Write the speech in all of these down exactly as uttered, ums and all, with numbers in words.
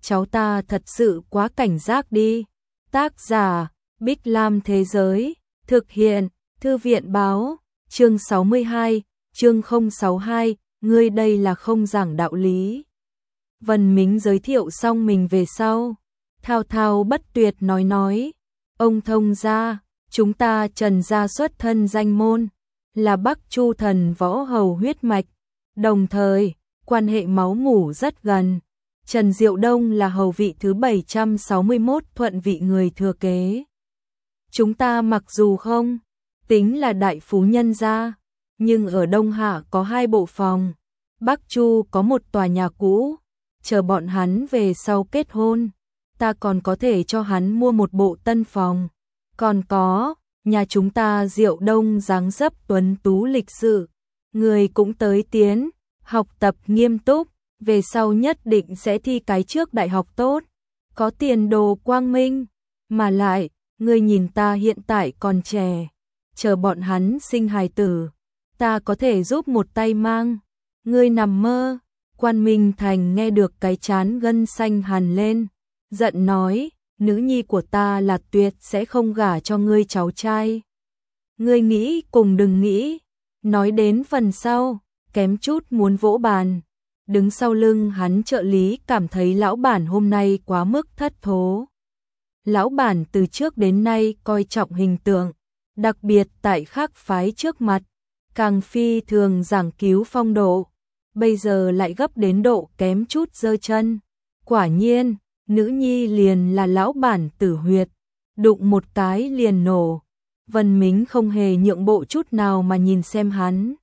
cháu ta thật sự quá cảnh giác đi. Tác giả, Bích Lam Thế Giới, thực hiện, Thư viện Báo, chương sáu mươi hai, chương không sáu hai, ngươi đây là không giảng đạo lý. Vân Mính giới thiệu xong mình về sau, thao thao bất tuyệt nói nói, ông thông gia, chúng ta Trần gia xuất thân danh môn, là Bắc Chu thần võ hầu huyết mạch, đồng thời, quan hệ máu mủ rất gần. Trần Diệu Đông là hầu vị thứ bảy trăm sáu mươi mốt thuận vị người thừa kế. Chúng ta mặc dù không tính là đại phú nhân gia, nhưng ở Đông Hạ có hai bộ phòng, Bắc Chu có một tòa nhà cũ, chờ bọn hắn về sau kết hôn, ta còn có thể cho hắn mua một bộ tân phòng. Còn có, nhà chúng ta Diệu Đông dáng dấp tuấn tú lịch sự, người cũng tới tiến, học tập nghiêm túc, về sau nhất định sẽ thi cái trước đại học tốt, có tiền đồ quang minh, mà lại, người nhìn ta hiện tại còn trẻ, chờ bọn hắn sinh hài tử, ta có thể giúp một tay mang, ngươi nằm mơ. Quan Minh Thành nghe được cái chán gân xanh hằn lên, giận nói, nữ nhi của ta là tuyệt sẽ không gả cho ngươi cháu trai. Ngươi nghĩ cùng đừng nghĩ, nói đến phần sau, kém chút muốn vỗ bàn. Đứng sau lưng hắn trợ lý cảm thấy lão bản hôm nay quá mức thất thố. Lão bản từ trước đến nay coi trọng hình tượng, đặc biệt tại khác phái trước mặt, càng phi thường giảng cứu phong độ, bây giờ lại gấp đến độ kém chút giơ chân. Quả nhiên, nữ nhi liền là lão bản tử huyệt, đụng một cái liền nổ. Vân Mính không hề nhượng bộ chút nào mà nhìn xem hắn.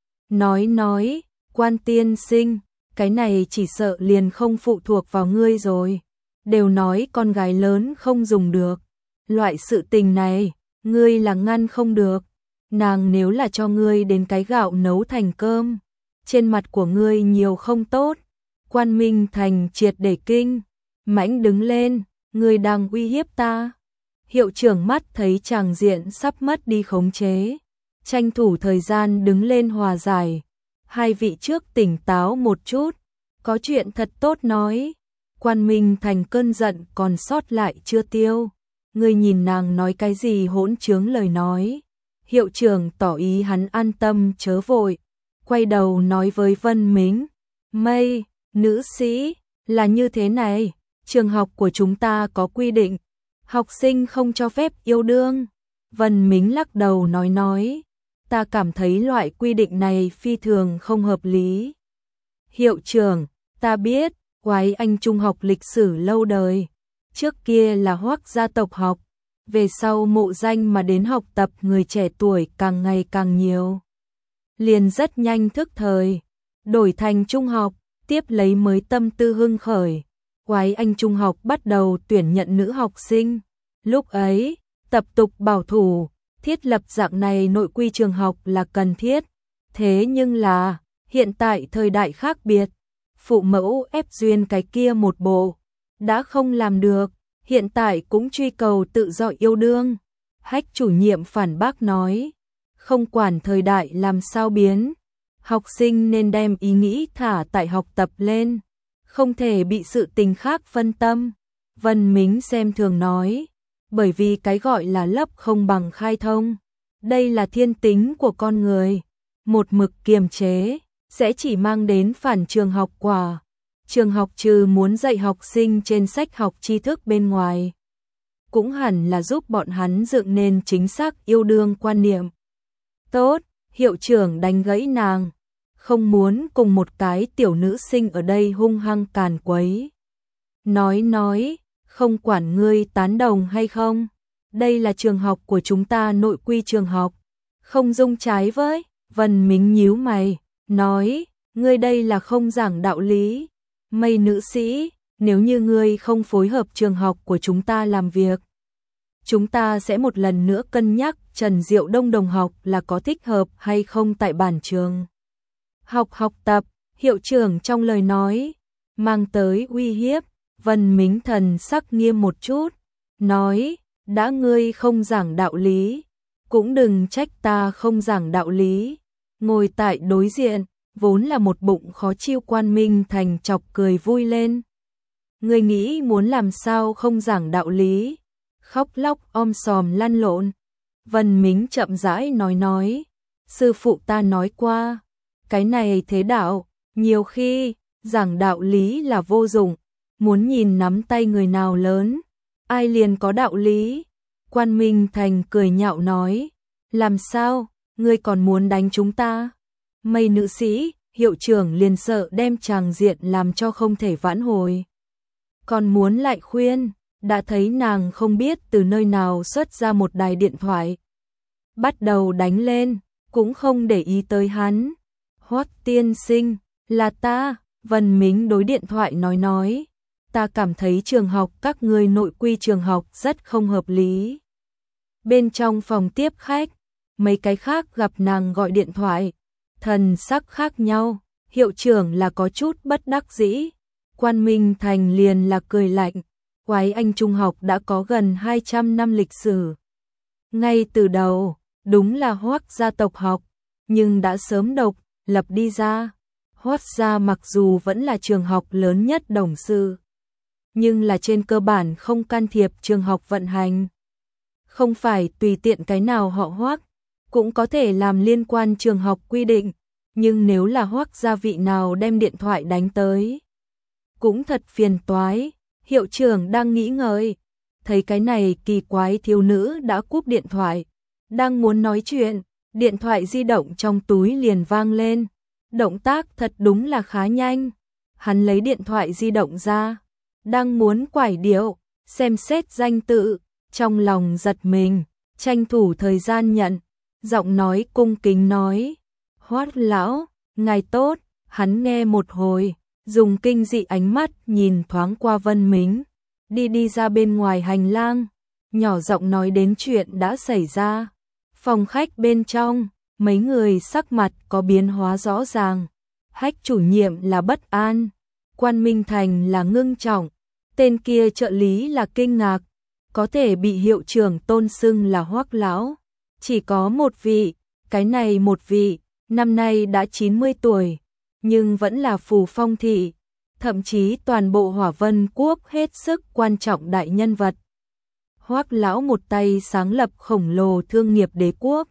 Nói nói, Quan tiên sinh, cái này chỉ sợ liền không phụ thuộc vào ngươi rồi. Đều nói con gái lớn không dùng được. Loại sự tình này, ngươi là ngăn không được. Nàng nếu là cho ngươi đến cái gạo nấu thành cơm, trên mặt của ngươi nhiều không tốt. Quan Minh Thành triệt để kinh, mãnh đứng lên, ngươi đang uy hiếp ta. Hiệu trưởng mắt thấy tràng diện sắp mất đi khống chế, tranh thủ thời gian đứng lên hòa giải. Hai vị trước tỉnh táo một chút, có chuyện thật tốt nói. Quan Minh Thành cơn giận còn sót lại chưa tiêu. Ngươi nhìn nàng nói cái gì hỗn trướng lời nói. Hiệu trưởng tỏ ý hắn an tâm chớ vội, quay đầu nói với Vân Mính, Mây, nữ sĩ, là như thế này, trường học của chúng ta có quy định, học sinh không cho phép yêu đương. Vân Mính lắc đầu nói nói, ta cảm thấy loại quy định này phi thường không hợp lý. Hiệu trưởng, ta biết, Quái Anh trung học lịch sử lâu đời, trước kia là Hoắc gia tộc học, về sau mộ danh mà đến học tập người trẻ tuổi càng ngày càng nhiều. Liền rất nhanh thức thời, đổi thành trung học, tiếp lấy mới tâm tư hưng khởi. Quái Anh trung học bắt đầu tuyển nhận nữ học sinh. Lúc ấy, tập tục bảo thủ, thiết lập dạng này nội quy trường học là cần thiết. Thế nhưng là, hiện tại thời đại khác biệt, phụ mẫu ép duyên cái kia một bộ, đã không làm được, hiện tại cũng truy cầu tự do yêu đương. Hách chủ nhiệm phản bác nói, không quản thời đại làm sao biến, học sinh nên đem ý nghĩ thả tại học tập lên, không thể bị sự tình khác phân tâm. Vân Mính xem thường nói, bởi vì cái gọi là lấp không bằng khai thông, đây là thiên tính của con người, một mực kiềm chế, sẽ chỉ mang đến phản trường học quả. Trường học trừ muốn dạy học sinh trên sách học tri thức bên ngoài, cũng hẳn là giúp bọn hắn dựng nên chính xác yêu đương quan niệm. Tốt, hiệu trưởng đánh gãy nàng, không muốn cùng một cái tiểu nữ sinh ở đây hung hăng càn quấy. Nói nói, không quản ngươi tán đồng hay không, đây là trường học của chúng ta nội quy trường học, không dung trái với. Vân Mính nhíu mày, nói, ngươi đây là không giảng đạo lý. Mây nữ sĩ, nếu như ngươi không phối hợp trường học của chúng ta làm việc, chúng ta sẽ một lần nữa cân nhắc Trần Diệu Đông đồng học là có thích hợp hay không tại bản trường. Học học tập, hiệu trưởng trong lời nói, mang tới uy hiếp. Vân Mính thần sắc nghiêm một chút, nói, đã ngươi không giảng đạo lý, cũng đừng trách ta không giảng đạo lý. Ngồi tại đối diện, vốn là một bụng khó chịu Quan Minh Thành chọc cười vui lên. Ngươi nghĩ muốn làm sao không giảng đạo lý, khóc lóc om sòm lăn lộn. Vân Mính chậm rãi nói nói, sư phụ ta nói qua, cái này thế đạo, nhiều khi, giảng đạo lý là vô dụng, muốn nhìn nắm tay người nào lớn, ai liền có đạo lý. Quan Minh Thành cười nhạo nói, làm sao, ngươi còn muốn đánh chúng ta? Mây nữ sĩ, hiệu trưởng liền sợ đem tràng diện làm cho không thể vãn hồi. Còn muốn lại khuyên, đã thấy nàng không biết từ nơi nào xuất ra một đài điện thoại. Bắt đầu đánh lên, cũng không để ý tới hắn. Hoắc tiên sinh, là ta, Vân Mính đối điện thoại nói nói. Ta cảm thấy trường học các ngươi nội quy trường học rất không hợp lý. Bên trong phòng tiếp khách, mấy cái khác gặp nàng gọi điện thoại, thần sắc khác nhau, hiệu trưởng là có chút bất đắc dĩ. Quan Minh Thành liền là cười lạnh, Quái Anh Trung học đã có gần hai trăm năm lịch sử. Ngay từ đầu, đúng là Hoắc gia tộc học, nhưng đã sớm độc lập đi ra. Hoắc gia mặc dù vẫn là trường học lớn nhất Đồng Sư, nhưng là trên cơ bản không can thiệp trường học vận hành. Không phải tùy tiện cái nào họ Hoắc cũng có thể làm liên quan trường học quy định, nhưng nếu là Hoắc gia vị nào đem điện thoại đánh tới, cũng thật phiền toái. Hiệu trưởng đang nghĩ ngợi, thấy cái này kỳ quái thiếu nữ đã cúp điện thoại, đang muốn nói chuyện, điện thoại di động trong túi liền vang lên. Động tác thật đúng là khá nhanh. Hắn lấy điện thoại di động ra, đang muốn quải điệu, xem xét danh tự, trong lòng giật mình, tranh thủ thời gian nhận, giọng nói cung kính nói, Hoắc lão, ngài tốt. Hắn nghe một hồi, dùng kinh dị ánh mắt nhìn thoáng qua Vân Mính, đi đi ra bên ngoài hành lang, nhỏ giọng nói đến chuyện đã xảy ra. Phòng khách bên trong, mấy người sắc mặt có biến hóa rõ ràng. Hách chủ nhiệm là bất an, Quan Minh Thành là ngưng trọng, tên kia trợ lý là kinh ngạc, có thể bị hiệu trưởng tôn xưng là Hoắc lão. Chỉ có một vị, cái này một vị, năm nay đã chín mươi tuổi, nhưng vẫn là Phù Phong thị, thậm chí toàn bộ Hỏa Vân Quốc hết sức quan trọng đại nhân vật. Hoắc lão một tay sáng lập khổng lồ thương nghiệp đế quốc,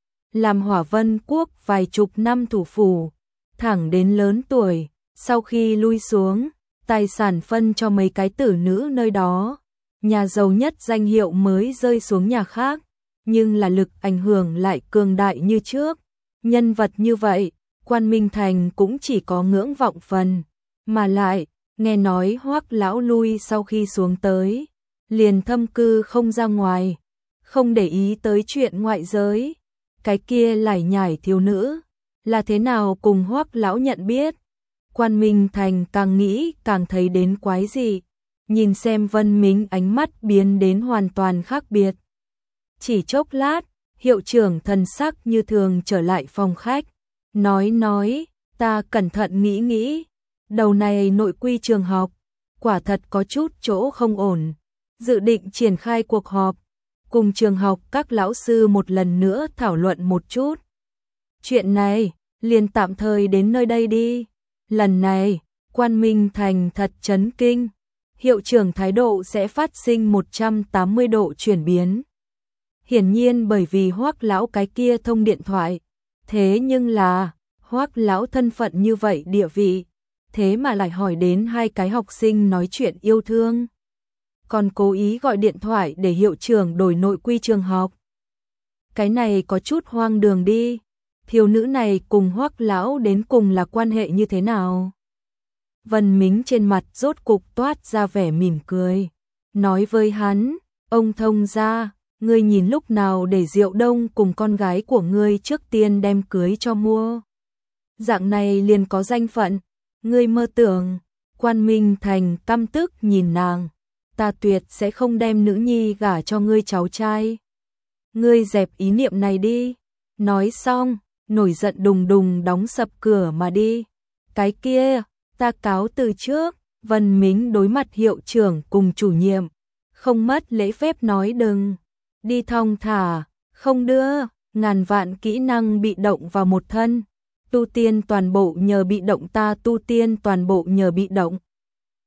làm Hỏa Vân Quốc vài chục năm thủ phủ, thẳng đến lớn tuổi, sau khi lui xuống, tài sản phân cho mấy cái tử nữ nơi đó, nhà giàu nhất danh hiệu mới rơi xuống nhà khác, nhưng là lực ảnh hưởng lại cường đại như trước. Nhân vật như vậy, Quan Minh Thành cũng chỉ có ngưỡng vọng phần, mà lại, nghe nói Hoắc lão lui sau khi xuống tới, liền thâm cư không ra ngoài, không để ý tới chuyện ngoại giới. Cái kia lải nhải thiếu nữ, là thế nào cùng Hoắc lão nhận biết? Quan Minh Thành càng nghĩ càng thấy đến quái dị, nhìn xem Vân Mính ánh mắt biến đến hoàn toàn khác biệt. Chỉ chốc lát, hiệu trưởng thần sắc như thường trở lại phòng khách, nói nói, ta cẩn thận nghĩ nghĩ, đầu này nội quy trường học, quả thật có chút chỗ không ổn, dự định triển khai cuộc họp, cùng trường học các lão sư một lần nữa thảo luận một chút. Chuyện này, liền tạm thời đến nơi đây đi. Lần này, Quan Minh Thành thật chấn kinh, hiệu trưởng thái độ sẽ phát sinh một trăm tám mươi độ chuyển biến. Hiển nhiên bởi vì Hoắc lão cái kia thông điện thoại, thế nhưng là, Hoắc lão thân phận như vậy địa vị, thế mà lại hỏi đến hai cái học sinh nói chuyện yêu thương, còn cố ý gọi điện thoại để hiệu trưởng đổi nội quy trường học. Cái này có chút hoang đường đi, thiếu nữ này cùng Hoắc lão đến cùng là quan hệ như thế nào? Vân Mính trên mặt rốt cục toát ra vẻ mỉm cười, nói với hắn, ông thông gia, ngươi nhìn lúc nào để Diệu Đông cùng con gái của ngươi trước tiên đem cưới cho mua. Dạng này liền có danh phận, ngươi mơ tưởng. Quan Minh Thành căm tức nhìn nàng, ta tuyệt sẽ không đem nữ nhi gả cho ngươi cháu trai. Ngươi dẹp ý niệm này đi. Nói xong, nổi giận đùng đùng đóng sập cửa mà đi. Cái kia, ta cáo từ trước. Vân Mính đối mặt hiệu trưởng cùng chủ nhiệm, không mất lễ phép nói đừng. Đi thong thả, không đưa, ngàn vạn kỹ năng bị động vào một thân. Tu tiên toàn bộ nhờ bị động, ta tu tiên toàn bộ nhờ bị động.